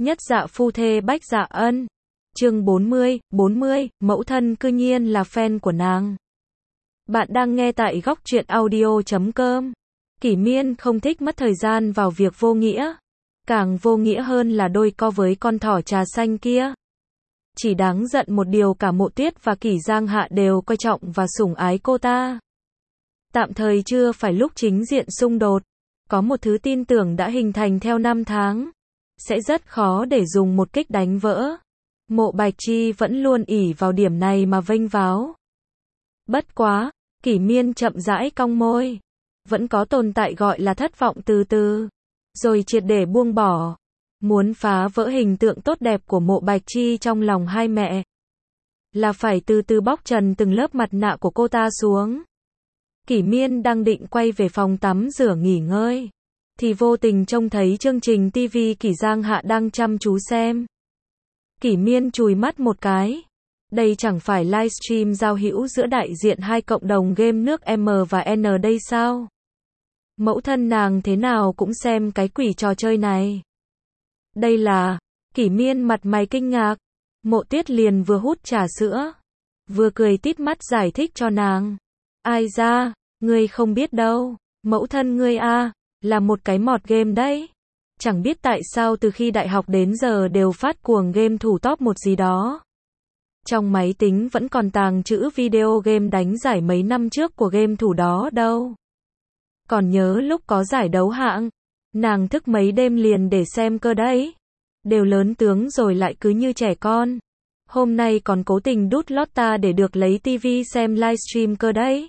Nhất dạ phu thê Bách Dạ Ân. Chương 40, mẫu thân cư nhiên là fan của nàng. Bạn đang nghe tại góc truyện audio.com. Kỷ Miên không thích mất thời gian vào việc vô nghĩa. Càng vô nghĩa hơn là đôi co với con thỏ trà xanh kia. Chỉ đáng giận một điều cả Mộ Tuyết và Kỷ Giang Hạ đều coi trọng và sủng ái cô ta. Tạm thời chưa phải lúc chính diện xung đột. Có một thứ tin tưởng đã hình thành theo năm tháng. Sẽ rất khó để dùng một kích đánh vỡ. Mộ Bạch Chi vẫn luôn ỷ vào điểm này mà vênh váo. Bất quá, Kỷ Miên chậm rãi cong môi. Vẫn có tồn tại gọi là thất vọng từ từ. Rồi triệt để buông bỏ. Muốn phá vỡ hình tượng tốt đẹp của Mộ Bạch Chi trong lòng hai mẹ. Là phải từ từ bóc trần từng lớp mặt nạ của cô ta xuống. Kỷ Miên đang định quay về phòng tắm rửa nghỉ ngơi. Thì vô tình trông thấy chương trình TV Kỷ Giang Hạ đang chăm chú xem. Kỷ Miên chùi mắt một cái. Đây chẳng phải livestream giao hữu giữa đại diện hai cộng đồng game nước M và N đây sao? Mẫu thân nàng thế nào cũng xem cái quỷ trò chơi này. Đây là... Kỷ Miên mặt mày kinh ngạc. Mộ Tuyết liền vừa hút trà sữa, vừa cười tít mắt giải thích cho nàng. Ai ra, ngươi không biết đâu. Mẫu thân ngươi là một cái mọt game đấy. Chẳng biết tại sao từ khi đại học đến giờ đều phát cuồng game thủ top 1 gì đó. Trong máy tính vẫn còn tàng trữ video game đánh giải mấy năm trước của game thủ đó đâu. Còn nhớ lúc có giải đấu hạng, nàng thức mấy đêm liền để xem cơ đấy. Đều lớn tướng rồi lại cứ như trẻ con. Hôm nay còn cố tình đút lót ta để được lấy tivi xem livestream cơ đấy.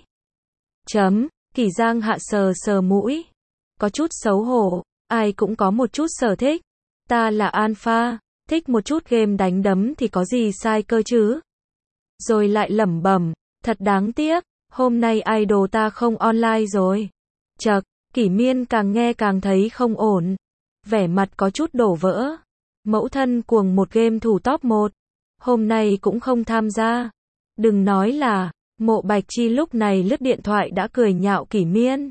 Kỷ Giang Hạ sờ sờ mũi. Có chút xấu hổ, ai cũng có một chút sở thích. Ta là alpha, thích một chút game đánh đấm thì có gì sai cơ chứ. Rồi lại lẩm bẩm, thật đáng tiếc, hôm nay idol ta không online rồi. Chậc, Kỷ Miên càng nghe càng thấy không ổn. Vẻ mặt có chút đổ vỡ. Mẫu thân cuồng một game thủ top 1. Hôm nay cũng không tham gia. Đừng nói là, Mộ Bạch Chi lúc này lướt điện thoại đã cười nhạo Kỷ Miên.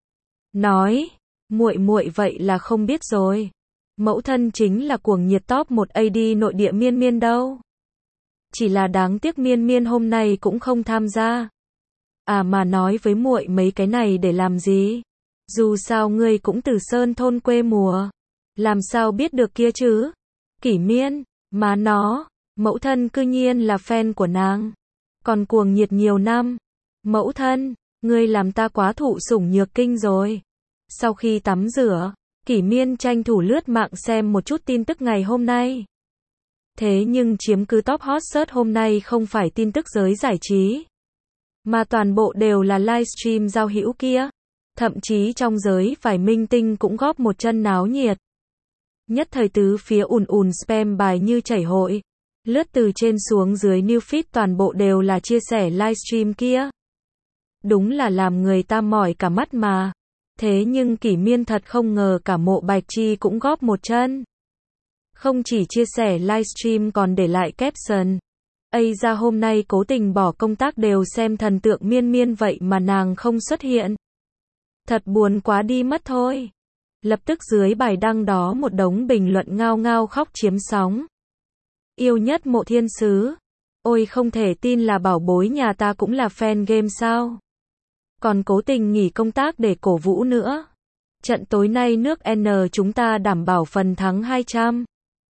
Nói, muội vậy là không biết rồi. Mẫu thân chính là cuồng nhiệt top 1 AD nội địa Miên Miên đâu. Chỉ là đáng tiếc Miên Miên hôm nay cũng không tham gia. À mà nói với muội mấy cái này để làm gì? Dù sao ngươi cũng từ sơn thôn quê mùa. Làm sao biết được kia chứ? Kỷ Miên, má nó, mẫu thân cư nhiên là fan của nàng. Còn cuồng nhiệt nhiều năm. Mẫu thân, ngươi làm ta quá thụ sủng nhược kinh rồi. Sau khi tắm rửa, Kỷ Miên tranh thủ lướt mạng xem một chút tin tức ngày hôm nay. Thế nhưng chiếm cứ top hot search hôm nay không phải tin tức giới giải trí, mà toàn bộ đều là livestream giao hữu kia. Thậm chí trong giới vài minh tinh cũng góp một chân náo nhiệt. Nhất thời tứ phía ùn spam bài như chảy hội. Lướt từ trên xuống dưới new feed toàn bộ đều là chia sẻ livestream kia. Đúng là làm người ta mỏi cả mắt mà. Thế nhưng Kỷ Miên thật không ngờ cả Mộ Bạch Chi cũng góp một chân. Không chỉ chia sẻ livestream còn để lại caption. Ây ra hôm nay cố tình bỏ công tác đều xem thần tượng Miên Miên vậy mà nàng không xuất hiện. Thật buồn quá đi mất thôi. Lập tức dưới bài đăng đó một đống bình luận ngao ngao khóc chiếm sóng. Yêu nhất Mộ Thiên Sứ. Ôi không thể tin là bảo bối nhà ta cũng là fan game sao. Còn cố tình nghỉ công tác để cổ vũ nữa. Trận tối nay nước N chúng ta đảm bảo phần thắng 200.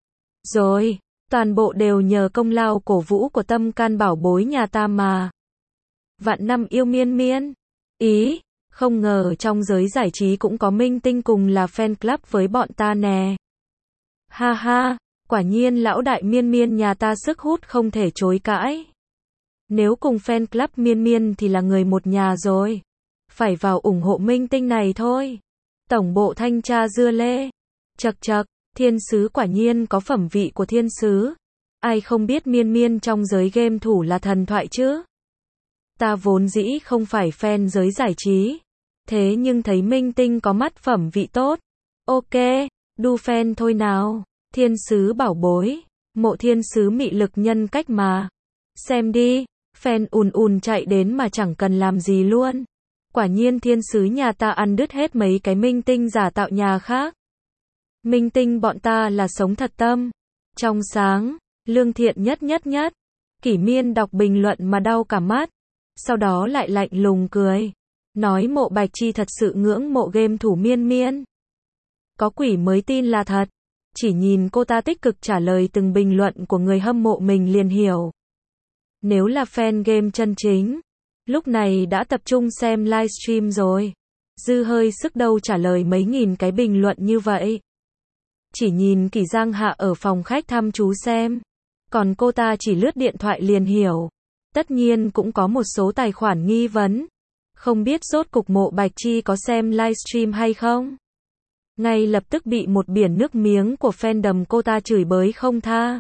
Rồi, toàn bộ đều nhờ công lao cổ vũ của tâm can bảo bối nhà ta mà. Vạn năm yêu Miên Miên. Ý, không ngờ trong giới giải trí cũng có minh tinh cùng là fan club với bọn ta nè. Ha ha, quả nhiên lão đại Miên Miên nhà ta sức hút không thể chối cãi. Nếu cùng fan club Miên Miên thì là người một nhà rồi. Phải vào ủng hộ minh tinh này thôi. Tổng bộ thanh tra dưa lê. Chậc, Thiên Sứ quả nhiên có phẩm vị của thiên sứ. Ai không biết Miên Miên trong giới game thủ là thần thoại chứ? Ta vốn dĩ không phải fan giới giải trí. Thế nhưng thấy minh tinh có mắt phẩm vị tốt. Ok, đu fan thôi nào. Thiên Sứ bảo bối. Mộ Thiên Sứ mị lực nhân cách mà. Xem đi, fan ùn chạy đến mà chẳng cần làm gì luôn. Quả nhiên Thiên Sứ nhà ta ăn đứt hết mấy cái minh tinh giả tạo nhà khác. Minh tinh bọn ta là sống thật tâm, trong sáng, lương thiện nhất nhất nhất. Kỷ Miên đọc bình luận mà đau cả mắt. Sau đó lại lạnh lùng cười. Nói Mộ Bạch Chi thật sự ngưỡng mộ game thủ Miên Miên. Có quỷ mới tin là thật. Chỉ nhìn cô ta tích cực trả lời từng bình luận của người hâm mộ mình liền hiểu. Nếu là fan game chân chính, lúc này đã tập trung xem livestream rồi. Dư hơi sức đâu trả lời mấy nghìn cái bình luận như vậy. Chỉ nhìn Kỷ Giang Hạ ở phòng khách thăm chú xem. Còn cô ta chỉ lướt điện thoại liền hiểu. Tất nhiên cũng có một số tài khoản nghi vấn. Không biết rốt cục Mộ Bạch Chi có xem livestream hay không? Ngay lập tức bị một biển nước miếng của fandom cô ta chửi bới không tha.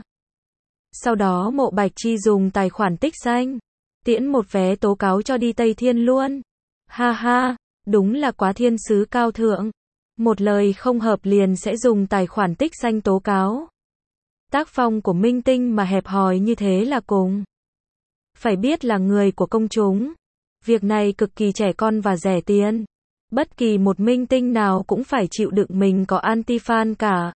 Sau đó Mộ Bạch Chi dùng tài khoản tích xanh, tiễn một vé tố cáo cho đi Tây Thiên luôn. Ha ha, đúng là quá thiên sứ cao thượng. Một lời không hợp liền sẽ dùng tài khoản tích xanh tố cáo. Tác phong của minh tinh mà hẹp hòi như thế là cùng. Phải biết là người của công chúng. Việc này cực kỳ trẻ con và rẻ tiền. Bất kỳ một minh tinh nào cũng phải chịu đựng mình có anti-fan cả.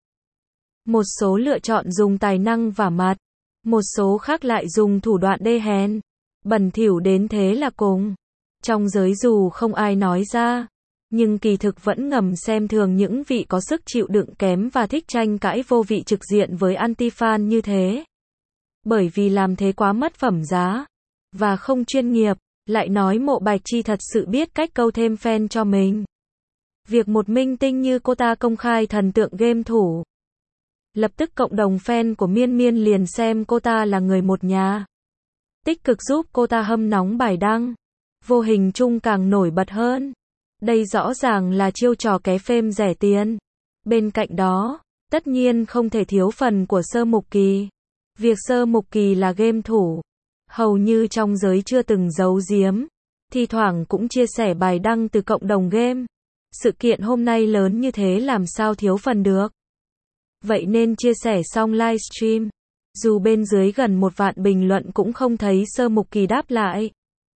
Một số lựa chọn dùng tài năng vả mặt. Một số khác lại dùng thủ đoạn đê hèn. Bẩn thỉu đến thế là cùng. Trong giới dù không ai nói ra. Nhưng kỳ thực vẫn ngầm xem thường những vị có sức chịu đựng kém và thích tranh cãi vô vị trực diện với anti-fan như thế. Bởi vì làm thế quá mất phẩm giá. Và không chuyên nghiệp. Lại nói Mộ Bạch Chi thật sự biết cách câu thêm fan cho mình. Việc một minh tinh như cô ta công khai thần tượng game thủ. Lập tức cộng đồng fan của Miên Miên liền xem cô ta là người một nhà. Tích cực giúp cô ta hâm nóng bài đăng. Vô hình chung càng nổi bật hơn. Đây rõ ràng là chiêu trò ké phêm rẻ tiền. Bên cạnh đó, tất nhiên không thể thiếu phần của Sơ Mục Kỳ. Việc Sơ Mục Kỳ là game thủ. Hầu như trong giới chưa từng giấu giếm. Thi thoảng cũng chia sẻ bài đăng từ cộng đồng game. Sự kiện hôm nay lớn như thế làm sao thiếu phần được. Vậy nên chia sẻ xong livestream. Dù bên dưới gần 1 vạn bình luận cũng không thấy Sơ Mục Kỳ đáp lại.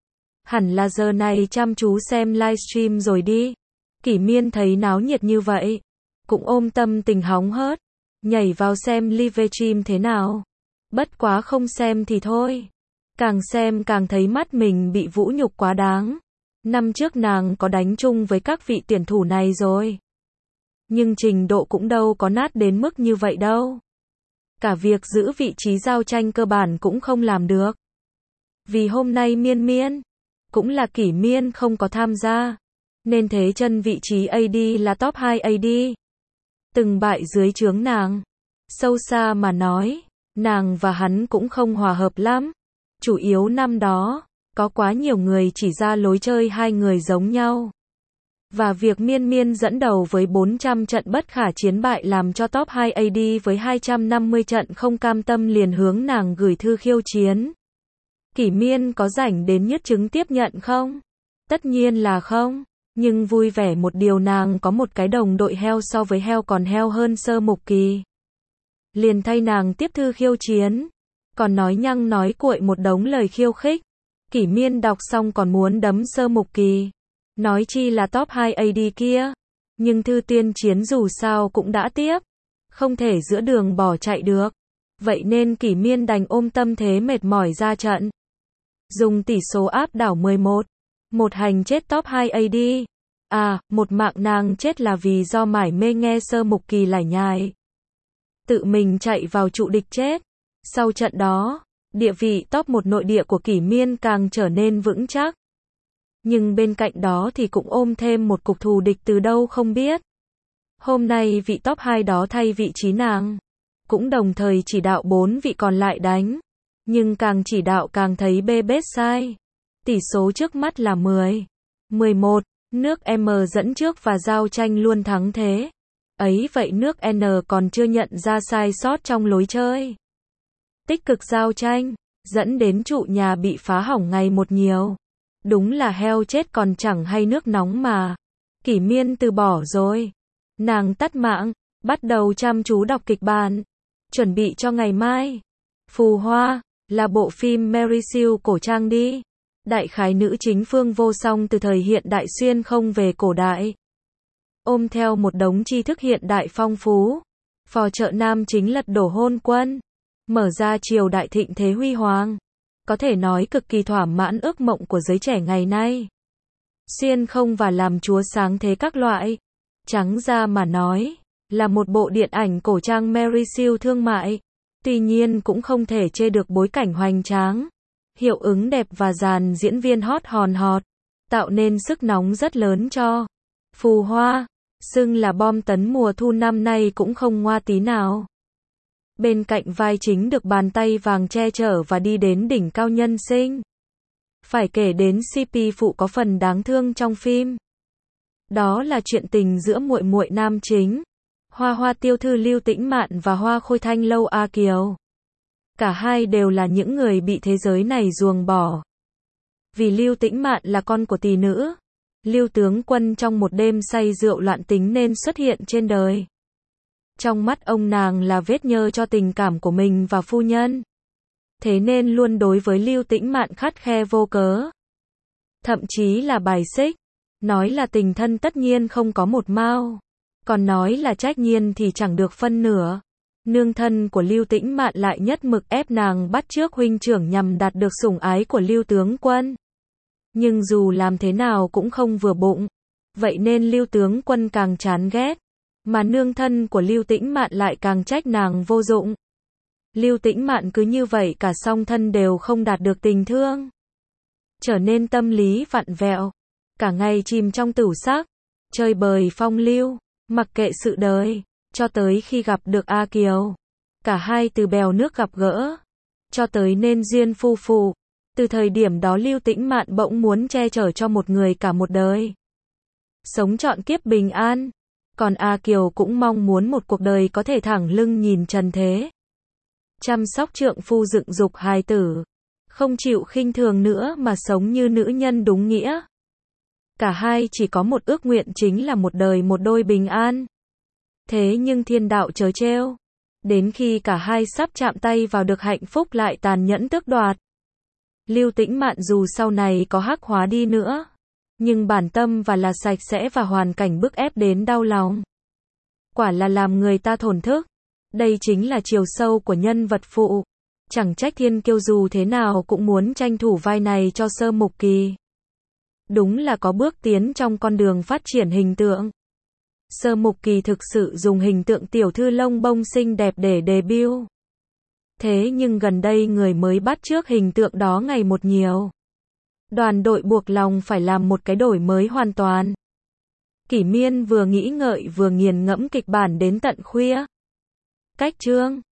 Hẳn là giờ này chăm chú xem livestream rồi đi. Kỷ Miên thấy náo nhiệt như vậy. Cũng ôm tâm tình hóng hớt. Nhảy vào xem livestream thế nào. Bất quá không xem thì thôi. Càng xem càng thấy mắt mình bị vũ nhục quá đáng. Năm trước nàng có đánh chung với các vị tuyển thủ này rồi. Nhưng trình độ cũng đâu có nát đến mức như vậy đâu. Cả việc giữ vị trí giao tranh cơ bản cũng không làm được. Vì hôm nay Miên Miên, cũng là Kỷ Miên không có tham gia. Nên thế chân vị trí AD là top 2 AD. Từng bại dưới trướng nàng. Sâu xa mà nói, nàng và hắn cũng không hòa hợp lắm. Chủ yếu năm đó, có quá nhiều người chỉ ra lối chơi hai người giống nhau. Và việc Miên Miên dẫn đầu với 400 trận bất khả chiến bại làm cho top 2 AD với 250 trận không cam tâm liền hướng nàng gửi thư khiêu chiến. Kỷ Miên có rảnh đến nhất chứng tiếp nhận không? Tất nhiên là không. Nhưng vui vẻ một điều nàng có một cái đồng đội heo so với heo còn heo hơn Sơ Mục Kỳ. Liền thay nàng tiếp thư khiêu chiến. Còn nói nhăng nói cuội một đống lời khiêu khích. Kỷ Miên đọc xong còn muốn đấm Sơ Mục Kỳ. Nói chi là top 2 AD kia. Nhưng thư tuyên chiến dù sao cũng đã tiếp. Không thể giữa đường bỏ chạy được. Vậy nên Kỷ Miên đành ôm tâm thế mệt mỏi ra trận. Dùng tỷ số áp đảo 11. Một hành chết top 2 AD. À, một mạng nàng chết là vì do mải mê nghe Sơ Mục Kỳ lải nhải. Tự mình chạy vào trụ địch chết. Sau trận đó, địa vị top 1 nội địa của Kỷ Miên càng trở nên vững chắc. Nhưng bên cạnh đó thì cũng ôm thêm một cục thù địch từ đâu không biết. Hôm nay vị top 2 đó thay vị trí nàng. Cũng đồng thời chỉ đạo 4 vị còn lại đánh. Nhưng càng chỉ đạo càng thấy bê bết sai. Tỷ số trước mắt là 10. 11. Nước M dẫn trước và giao tranh luôn thắng thế. Ấy vậy nước N còn chưa nhận ra sai sót trong lối chơi. Tích cực giao tranh, dẫn đến trụ nhà bị phá hỏng ngày một nhiều. Đúng là heo chết còn chẳng hay nước nóng mà. Kỷ Miên từ bỏ rồi. Nàng tắt mạng, bắt đầu chăm chú đọc kịch bản. Chuẩn bị cho ngày mai. Phù Hoa, là bộ phim Mary Sue cổ trang đi. Đại khái nữ chính Phương Vô Song từ thời hiện đại xuyên không về cổ đại. ôm theo một đống tri thức hiện đại phong phú. Phò trợ nam chính lật đổ hôn quân, mở ra triều đại thịnh thế huy hoàng. Có thể nói cực kỳ thỏa mãn ước mộng của giới trẻ ngày nay. Xuyên không và làm chúa sáng thế các loại. Trắng ra mà nói, là một bộ điện ảnh cổ trang Mary siêu thương mại. Tuy nhiên cũng không thể chê được bối cảnh hoành tráng, hiệu ứng đẹp và dàn diễn viên hot hòn hot, tạo nên sức nóng rất lớn cho Phù Hoa, xưng là bom tấn mùa thu năm nay cũng không ngoa tí nào. Bên cạnh vai chính được bàn tay vàng che chở và đi đến đỉnh cao nhân sinh. Phải kể đến CP phụ có phần đáng thương trong phim. Đó là chuyện tình giữa muội muội nam chính, Hoa Hoa Tiêu Thư Lưu Tĩnh Mạn và Hoa Khôi Thanh Lâu A Kiều. Cả hai đều là những người bị thế giới này ruồng bỏ. Vì Lưu Tĩnh Mạn là con của tỷ nữ, Lưu tướng quân trong một đêm say rượu loạn tính nên xuất hiện trên đời. Trong mắt ông nàng là vết nhơ cho tình cảm của mình và phu nhân. Thế nên luôn đối với Lưu Tĩnh Mạn khắt khe vô cớ. Thậm chí là bài xích. Nói là tình thân tất nhiên không có một mao. Còn nói là trách nhiên thì chẳng được phân nửa. Nương thân của Lưu Tĩnh Mạn lại nhất mực ép nàng bắt chước huynh trưởng nhằm đạt được sủng ái của Lưu tướng quân. Nhưng dù làm thế nào cũng không vừa bụng. Vậy nên Lưu tướng quân càng chán ghét. Mà nương thân của Lưu Tĩnh Mạn lại càng trách nàng vô dụng. Lưu Tĩnh Mạn cứ như vậy cả song thân đều không đạt được tình thương. Trở nên tâm lý vặn vẹo. Cả ngày chìm trong tửu sắc. Chơi bời phong lưu. Mặc kệ sự đời. Cho tới khi gặp được A Kiều. Cả hai từ bèo nước gặp gỡ. Cho tới nên duyên phu phụ. Từ thời điểm đó Lưu Tĩnh Mạn bỗng muốn che chở cho một người cả một đời. Sống trọn kiếp bình an. Còn A Kiều cũng mong muốn một cuộc đời có thể thẳng lưng nhìn trần thế. Chăm sóc trượng phu dựng dục hài tử. Không chịu khinh thường nữa mà sống như nữ nhân đúng nghĩa. Cả hai chỉ có một ước nguyện chính là một đời một đôi bình an. Thế nhưng thiên đạo trớ trêu. Đến khi cả hai sắp chạm tay vào được hạnh phúc lại tàn nhẫn tước đoạt. Lưu Tĩnh Mạn dù sau này có hắc hóa đi nữa. Nhưng bản tâm và là sạch sẽ và hoàn cảnh bức ép đến đau lòng. Quả là làm người ta thổn thức. Đây chính là chiều sâu của nhân vật phụ. Chẳng trách Thiên Kiêu dù thế nào cũng muốn tranh thủ vai này cho Sơ Mục Kỳ. Đúng là có bước tiến trong con đường phát triển hình tượng. Sơ Mục Kỳ thực sự dùng hình tượng tiểu thư lông bông xinh đẹp để debut. Thế nhưng gần đây người mới bắt chước hình tượng đó ngày một nhiều. Đoàn đội buộc lòng phải làm một cái đổi mới hoàn toàn. Kỷ Miên vừa nghĩ ngợi vừa nghiền ngẫm kịch bản đến tận khuya. Cách chương